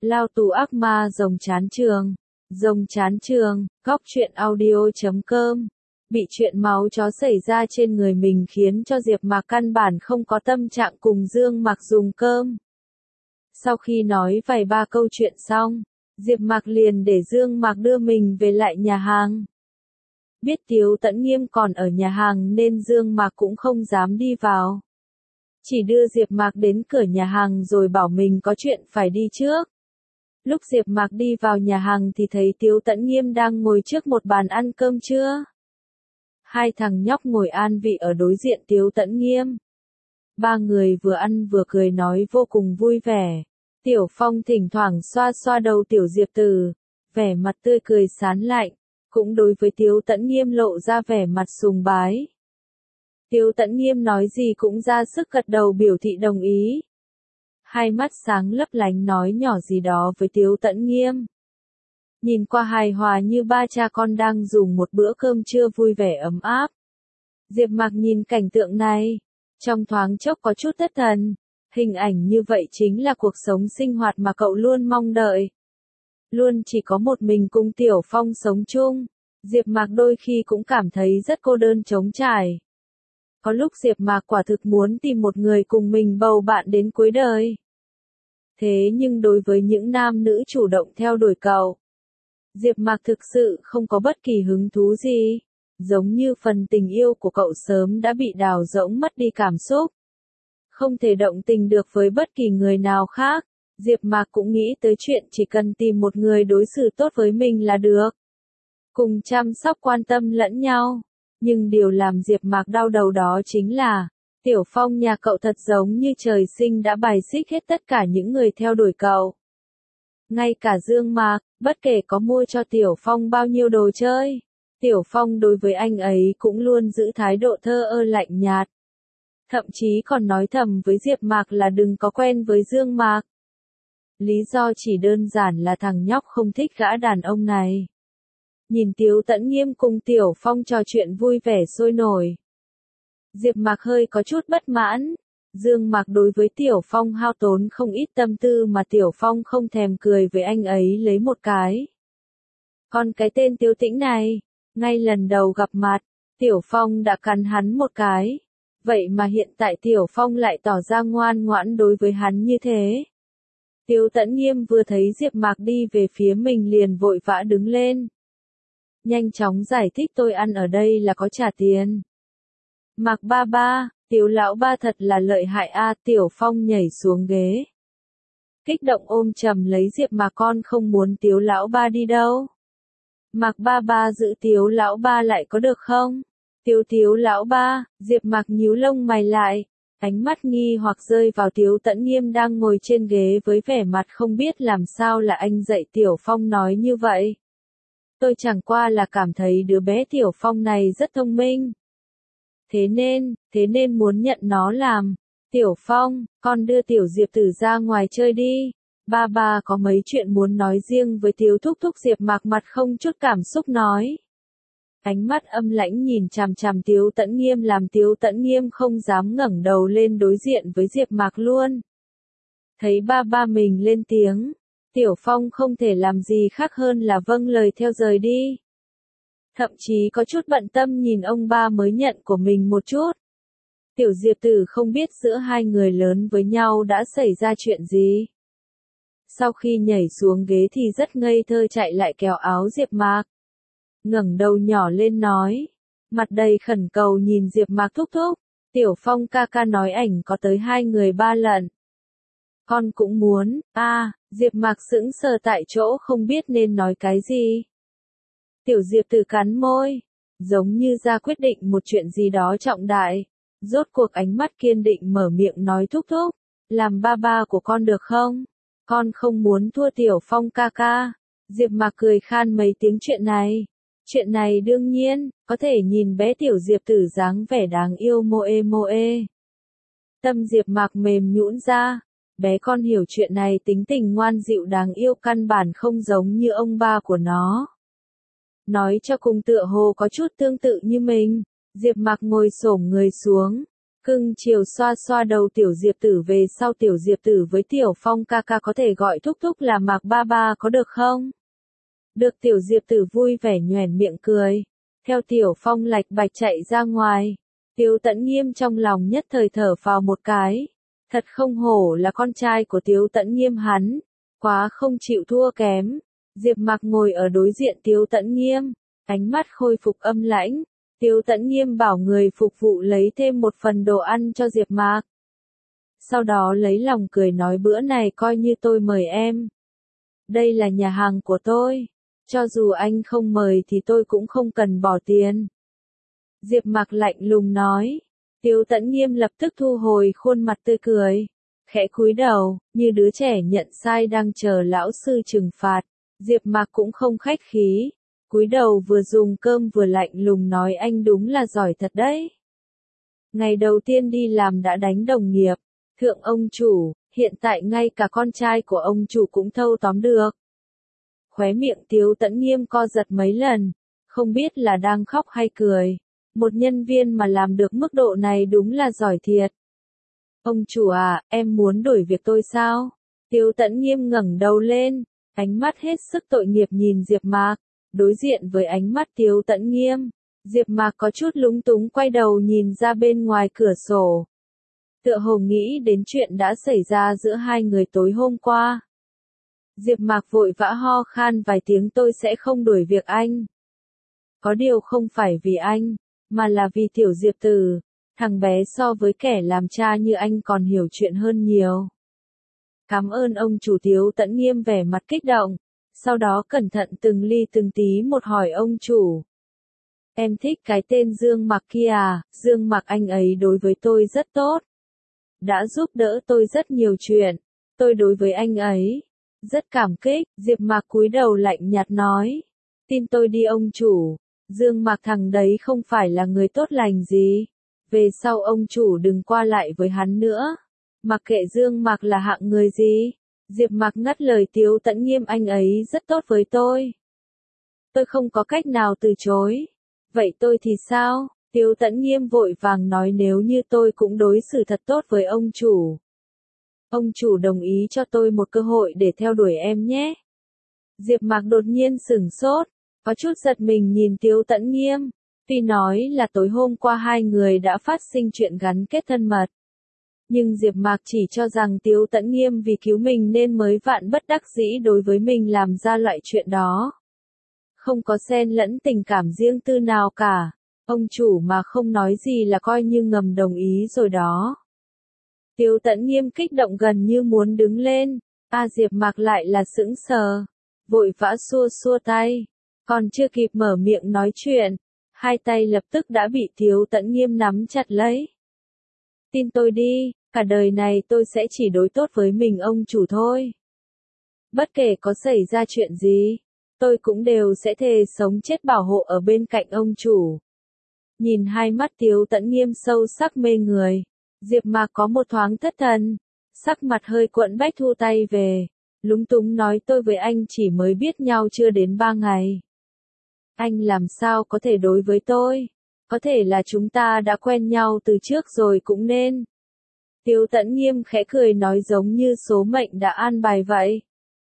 Lao tù ác ma rồng chán trường. Rồng chán trường, góc truyện audio.com. Bị chuyện máu chó xảy ra trên người mình khiến cho Diệp Mạc căn bản không có tâm trạng cùng Dương Mạc dùng cơm. Sau khi nói vài ba câu chuyện xong, Diệp Mạc liền để Dương Mạc đưa mình về lại nhà hàng. Biết Tiếu Tẫn Nghiêm còn ở nhà hàng nên Dương Mạc cũng không dám đi vào. Chỉ đưa Diệp Mạc đến cửa nhà hàng rồi bảo mình có chuyện phải đi trước. Lúc Diệp Mạc đi vào nhà hàng thì thấy Tiếu Tẫn Nghiêm đang ngồi trước một bàn ăn cơm trưa. Hai thằng nhóc ngồi an vị ở đối diện Tiếu Tẫn Nghiêm. Ba người vừa ăn vừa cười nói vô cùng vui vẻ. Tiểu Phong thỉnh thoảng xoa xoa đầu Tiểu Diệp Tử, vẻ mặt tươi cười sán lạnh, cũng đối với Tiếu Tẫn Nghiêm lộ ra vẻ mặt sùng bái. Tiếu Tẫn Nghiêm nói gì cũng ra sức gật đầu biểu thị đồng ý. Hai mắt sáng lấp lánh nói nhỏ gì đó với Tiếu Tẫn Nghiêm. Nhìn qua hài hòa như ba cha con đang dùng một bữa cơm trưa vui vẻ ấm áp. Diệp Mạc nhìn cảnh tượng này, trong thoáng chốc có chút thất thần. Hình ảnh như vậy chính là cuộc sống sinh hoạt mà cậu luôn mong đợi. Luôn chỉ có một mình cùng Tiểu Phong sống chung, Diệp Mạc đôi khi cũng cảm thấy rất cô đơn trống trải. Có lúc Diệp Mạc quả thực muốn tìm một người cùng mình bầu bạn đến cuối đời. Thế nhưng đối với những nam nữ chủ động theo đuổi cậu, Diệp Mạc thực sự không có bất kỳ hứng thú gì, giống như phần tình yêu của cậu sớm đã bị đào rỗng mất đi cảm xúc. Không thể động tình được với bất kỳ người nào khác, Diệp Mạc cũng nghĩ tới chuyện chỉ cần tìm một người đối xử tốt với mình là được. Cùng chăm sóc quan tâm lẫn nhau. Nhưng điều làm Diệp Mạc đau đầu đó chính là, Tiểu Phong nhà cậu thật giống như trời sinh đã bài xích hết tất cả những người theo đuổi cậu. Ngay cả Dương Mạc, bất kể có mua cho Tiểu Phong bao nhiêu đồ chơi, Tiểu Phong đối với anh ấy cũng luôn giữ thái độ thờ ơ lạnh nhạt. Thậm chí còn nói thầm với Diệp Mạc là đừng có quen với Dương Mạc. Lý do chỉ đơn giản là thằng nhóc không thích gã đàn ông này. Nhìn Tiếu Tẫn Nghiêm cùng Tiểu Phong trò chuyện vui vẻ sôi nổi. Diệp Mạc hơi có chút bất mãn. Dương Mạc đối với Tiểu Phong hao tốn không ít tâm tư mà Tiểu Phong không thèm cười với anh ấy lấy một cái. Còn cái tên Tiếu Tĩnh này, ngay lần đầu gặp mặt, Tiểu Phong đã cắn hắn một cái. Vậy mà hiện tại Tiểu Phong lại tỏ ra ngoan ngoãn đối với hắn như thế. Tiếu Tẫn Nghiêm vừa thấy Diệp Mạc đi về phía mình liền vội vã đứng lên. Nhanh chóng giải thích tôi ăn ở đây là có trả tiền. Mạc ba ba, Tiếu lão ba thật là lợi hại a. Tiểu Phong nhảy xuống ghế. Kích động ôm chầm lấy Diệp Mạc con không muốn Tiếu lão ba đi đâu. Mạc ba ba giữ Tiếu lão ba lại có được không? Tiếu lão ba, Diệp Mạc nhíu lông mày lại, ánh mắt nghi hoặc rơi vào Tiếu Tẫn Nghiêm đang ngồi trên ghế với vẻ mặt không biết làm sao là anh dạy Tiểu Phong nói như vậy. Tôi chẳng qua là cảm thấy đứa bé Tiểu Phong này rất thông minh. Thế nên muốn nhận nó làm. Tiểu Phong, con đưa Tiểu Diệp Tử ra ngoài chơi đi. Ba ba có mấy chuyện muốn nói riêng với Tiếu thúc thúc. Diệp Mạc mặt không chút cảm xúc nói. Ánh mắt âm lãnh nhìn chằm chằm Tiếu Tẫn Nghiêm làm Tiếu Tẫn Nghiêm không dám ngẩng đầu lên đối diện với Diệp Mạc luôn. Thấy ba ba mình lên tiếng, Tiểu Phong không thể làm gì khác hơn là vâng lời theo rời đi. Thậm chí có chút bận tâm nhìn ông ba mới nhận của mình một chút. Tiểu Diệp Tử không biết giữa hai người lớn với nhau đã xảy ra chuyện gì. Sau khi nhảy xuống ghế thì rất ngây thơ chạy lại kéo áo Diệp Mạc. Ngẩng đầu nhỏ lên nói, mặt đầy khẩn cầu nhìn Diệp Mạc thúc thúc, Tiểu Phong ca ca nói ảnh có tới 2 người 3 lần. Con cũng muốn, Diệp Mạc sững sờ tại chỗ không biết nên nói cái gì. Tiểu Diệp Tử cắn môi, giống như ra quyết định một chuyện gì đó trọng đại, rốt cuộc ánh mắt kiên định mở miệng nói thúc thúc, làm ba ba của con được không? Con không muốn thua Tiểu Phong ca ca. Diệp Mạc cười khan mấy tiếng Chuyện này đương nhiên, có thể nhìn bé Tiểu Diệp Tử dáng vẻ đáng yêu moe. Tâm Diệp Mạc mềm nhũn ra, bé con hiểu chuyện này tính tình ngoan dịu đáng yêu căn bản không giống như ông ba của nó. Nói cho cùng tựa hồ có chút tương tự như mình, Diệp Mạc ngồi xổm người xuống, Cưng chiều xoa xoa đầu Tiểu Diệp Tử về sau Tiểu Diệp Tử với Tiểu Phong ca ca có thể gọi thúc thúc là Mạc ba ba có được không? Được Tiểu Diệp Tử vui vẻ nhoẻn miệng cười. Theo Tiểu Phong lạch bạch chạy ra ngoài. Tiếu Tẫn Nghiêm trong lòng nhất thời thở phào một cái. Thật không hổ là con trai của Tiếu Tẫn Nghiêm hắn. Quá không chịu thua kém. Diệp Mạc ngồi ở đối diện Tiếu Tẫn Nghiêm. Ánh mắt khôi phục âm lãnh. Tiếu Tẫn Nghiêm bảo người phục vụ lấy thêm một phần đồ ăn cho Diệp Mạc. Sau đó lấy lòng cười nói bữa này coi như tôi mời em. Đây là nhà hàng của tôi. Cho dù anh không mời thì tôi cũng không cần bỏ tiền. Diệp Mạc lạnh lùng nói. Tiếu Tẫn Nghiêm lập tức thu hồi khuôn mặt tươi cười. Khẽ cúi đầu, như đứa trẻ nhận sai đang chờ lão sư trừng phạt. Diệp Mạc cũng không khách khí. Cúi đầu vừa dùng cơm vừa lạnh lùng nói anh đúng là giỏi thật đấy. Ngày đầu tiên đi làm đã đánh đồng nghiệp. Thượng ông chủ, hiện tại ngay cả con trai của ông chủ cũng thâu tóm được. Khóe miệng Tiếu Tẫn Nghiêm co giật mấy lần. Không biết là đang khóc hay cười. Một nhân viên mà làm được mức độ này đúng là giỏi thiệt. Ông chủ à, em muốn đổi việc tôi sao? Tiếu Tẫn Nghiêm ngẩng đầu lên, ánh mắt hết sức tội nghiệp nhìn Diệp Mạc. Đối diện với ánh mắt Tiếu Tẫn Nghiêm, Diệp Mạc có chút lúng túng quay đầu nhìn ra bên ngoài cửa sổ. Tựa hồ nghĩ đến chuyện đã xảy ra giữa hai người tối hôm qua. Diệp Mạc vội vã ho khan vài tiếng tôi sẽ không đuổi việc anh. Có điều không phải vì anh, mà là vì Tiểu Diệp Tử, thằng bé so với kẻ làm cha như anh còn hiểu chuyện hơn nhiều. Cảm ơn ông chủ. Tiếu Tẫn Nghiêm vẻ mặt kích động, sau đó cẩn thận từng ly từng tí một hỏi ông chủ. Em thích cái tên Dương Mạc kia à, Dương Mạc anh ấy đối với tôi rất tốt. Đã giúp đỡ tôi rất nhiều chuyện, tôi đối với anh ấy rất cảm kích. Diệp Mạc cúi đầu lạnh nhạt nói. Tin tôi đi ông chủ. Dương Mạc thằng đấy không phải là người tốt lành gì. Về sau ông chủ đừng qua lại với hắn nữa. Mặc kệ Dương Mạc là hạng người gì. Diệp Mạc ngắt lời Tiếu Tẫn Nghiêm anh ấy rất tốt với tôi. Tôi không có cách nào từ chối. Vậy tôi thì sao? Tiếu Tẫn Nghiêm vội vàng nói nếu như tôi cũng đối xử thật tốt với ông chủ. Ông chủ đồng ý cho tôi một cơ hội để theo đuổi em nhé. Diệp Mạc đột nhiên sửng sốt, có chút giật mình nhìn Tiếu Tẫn Nghiêm. Tuy nói là tối hôm qua hai người đã phát sinh chuyện gắn kết thân mật. Nhưng Diệp Mạc chỉ cho rằng Tiếu Tẫn Nghiêm vì cứu mình nên mới vạn bất đắc dĩ đối với mình làm ra loại chuyện đó. Không có xen lẫn tình cảm riêng tư nào cả. Ông chủ mà không nói gì là coi như ngầm đồng ý rồi đó. Tiếu Tẫn Nghiêm kích động gần như muốn đứng lên. Diệp Mạc lại là sững sờ. Vội vã xua xua tay. Còn chưa kịp mở miệng nói chuyện. Hai tay lập tức đã bị Tiếu Tẫn Nghiêm nắm chặt lấy. Tin tôi đi, cả đời này tôi sẽ chỉ đối tốt với mình ông chủ thôi. Bất kể có xảy ra chuyện gì, tôi cũng đều sẽ thề sống chết bảo hộ ở bên cạnh ông chủ. Nhìn hai mắt Tiếu Tẫn Nghiêm sâu sắc mê người, Diệp Mạc có một thoáng thất thần, sắc mặt hơi quẫn bách thu tay về, lúng túng nói tôi với anh chỉ mới biết nhau chưa đến 3 ngày. Anh làm sao có thể đối với tôi? Có thể là chúng ta đã quen nhau từ trước rồi cũng nên. Tiếu Tẫn Nghiêm khẽ cười nói giống như số mệnh đã an bài vậy.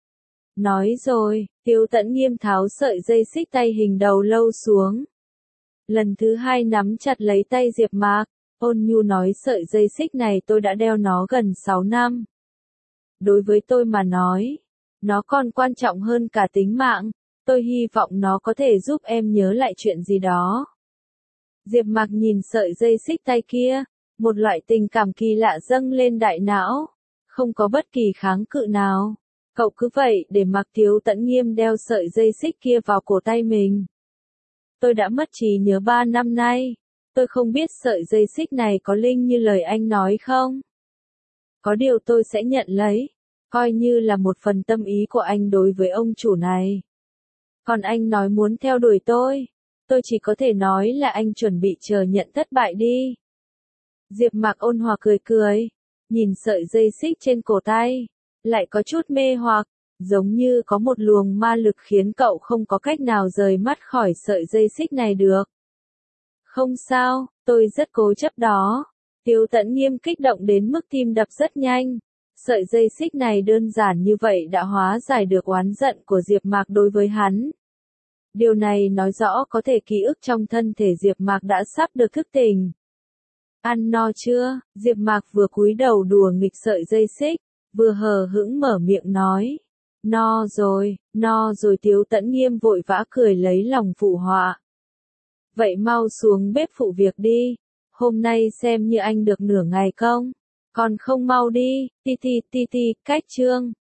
Nói rồi, Tiếu Tẫn Nghiêm tháo sợi dây xích tay hình đầu lâu xuống. Lần thứ hai nắm chặt lấy tay Diệp Mạc, ôn nhu nói sợi dây xích này tôi đã đeo nó gần 6 năm. Đối với tôi mà nói, nó còn quan trọng hơn cả tính mạng, tôi hy vọng nó có thể giúp em nhớ lại chuyện gì đó. Diệp Mạc nhìn sợi dây xích tay kia, một loại tình cảm kỳ lạ dâng lên đại não, không có bất kỳ kháng cự nào. Cậu cứ vậy để mặc Tiếu Tẫn Nghiêm đeo sợi dây xích kia vào cổ tay mình. Tôi đã mất trí nhớ 3 năm nay, tôi không biết sợi dây xích này có linh như lời anh nói không. Có điều tôi sẽ nhận lấy, coi như là một phần tâm ý của anh đối với ông chủ này. Còn anh nói muốn theo đuổi tôi chỉ có thể nói là anh chuẩn bị chờ nhận thất bại đi. Diệp Mạc ôn hòa cười cười, nhìn sợi dây xích trên cổ tay, lại có chút mê hoặc, giống như có một luồng ma lực khiến cậu không có cách nào rời mắt khỏi sợi dây xích này được. Không sao, tôi rất cố chấp đó. Tiếu Tấn Nghiêm kích động đến mức tim đập rất nhanh. Sợi dây xích này đơn giản như vậy đã hóa giải được oán giận của Diệp Mạc đối với hắn. Điều này nói rõ có thể ký ức trong thân thể Diệp Mạc đã sắp được thức tỉnh. Ăn no chưa? Diệp Mạc vừa cúi đầu đùa nghịch sợi dây xích, vừa hờ hững mở miệng nói. No rồi Tiếu Tấn Nghiêm vội vã cười lấy lòng phụ họa. Vậy mau xuống bếp phụ việc đi, hôm nay xem như anh được nửa ngày công, còn không mau đi, ti, cách chương.